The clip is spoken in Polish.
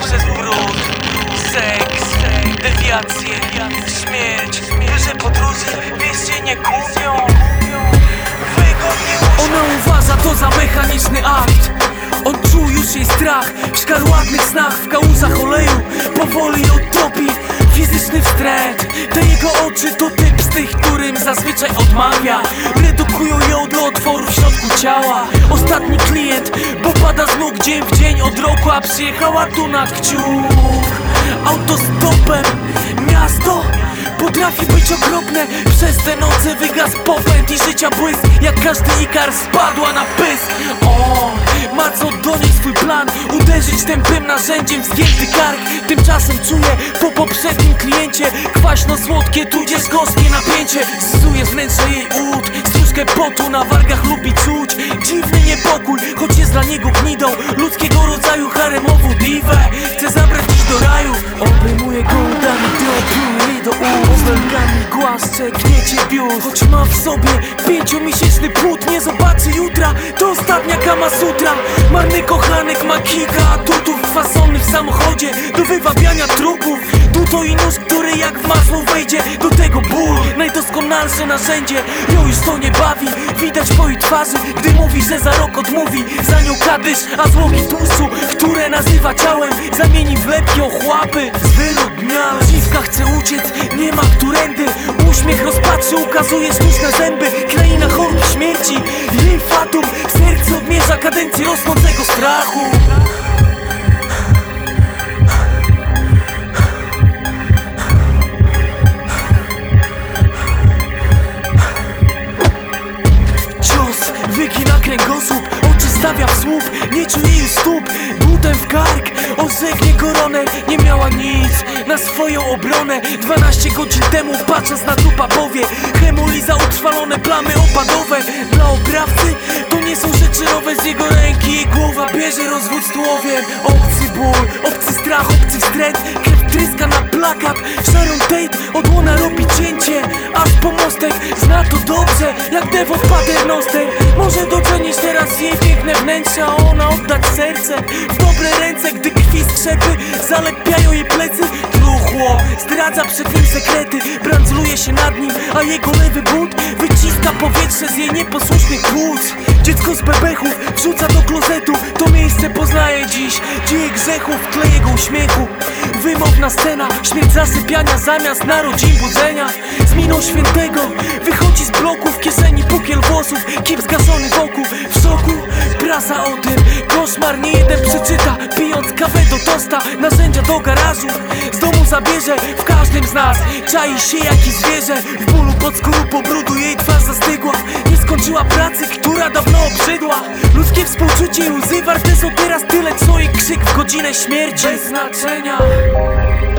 przez brud, seks, dewiacje, śmierć. Że podróży wieści nie kupią. Ona uważa to za mechaniczny akt. On czuł już jej strach w szkarłatnych snach, w kałużach oleju powoli odtopi fizyczny wstręt. Te jego oczy to typ z tych, którym zazwyczaj odmawia. Redukują ją do otworu w środku ciała. Ostatni klient, bo pada z nóg dzień w dzień od roku, a przyjechała tu na kciuk. Autostopem miasto potrafi być okropne. Przez te noce wygasł popęd i życia błysk. Jak każdy ikar spadła na pysk. On ma co do niej swój plan, uderzyć tępym narzędziem w zgięty kark. Tymczasem czuje po poprzednim kliencie kwaśno-słodkie, tudzież gorzkie napięcie. Zsuje wnętrze jej ud, stróżkę potu na wargach lubi czuć. Dziwny niepokój, choć jest dla niego gnidą ludzkiego rodzaju haremową diwę. Chce zabrać dziś do raju. Obejmuje go udami, gdy opluje jej do ust. Obelgami głaszcze, gniecie biust. Choć ma w sobie 5-miesięczny płód, nie zobaczy jutra. To ostatnia Kama Sutra. Marny kochanek ma kilka atutów. Kwasony w samochodzie do wywabiania trupów. Duto i nóż, który jak w masło wejdzie. Do tego ból, najdoskonalsze narzędzie. Ją już to nie bawi, widać po jej twarzy, gdy mówi, że za rok odmówi. Za nią kadysz, a złogi tłuszczu, które nazywa ciałem, zamieni w lepkie ochłapy zwyrodniale. Dziwka chce uciec, nie ma którędy. Uśmiech rozpaczy ukazuje sztuczne zęby. Kraina chorób śmierci, jej fatum. Serce odmierza kadencję rosnącego strachu. Wygina kręgosłup, oczy stawia w słup. Nie czuje już stóp, butem w kark. Orzeknie koronę, nie miała nic na swoją obronę. 12 godzin temu, patrząc na trupa powie, hemoliza utrwalone plamy opadowe. Dla oprawcy to nie są rzeczy nowe. Z jego ręki jej głowa bierze rozwód z tułowiem. Obcy ból, obcy strach, obcy wstręt. Krew tryska na plakat. Sharon Tate od łona robi cięcie, aż po mostek. Zna to dobrze, jak Devon Paternoster. Może docenić teraz jej piękne wnętrze, a ona oddać serce w dobre ręce, gdy krwi strzepy zalepiają jej plecy. Truchło zdradza przed nim sekrety, brandzluje się nad nim, a jego lewy but wyciska powietrze z jej nieposłusznych płuc. Dziecko z bebechów wrzuca do klozetu, to miejsce poznaje dziś dzieje grzechów w tle jego uśmiechu. Wymowna scena, śmierć zasypiania zamiast narodzin budzenia. Z miną świętego wychodzi z bloku, w kieszeni pukiel włosów, kip zgaszony wokół. W szoku prasa o tym, koszmar nie jeden przeczyta, pijąc kawę do tosta. Narzędzia do garażu z domu zabierze, w każdym z nas czai się jakiś zwierzę. W bólu pod skorupą brudu jej twarz zastygła. Nie skończyła pracy, która dawno obrzydła. Ludzkie współczucie i łzy warte są teraz tyle, co jej krzyk w godzinę śmierci. Bez znaczenia.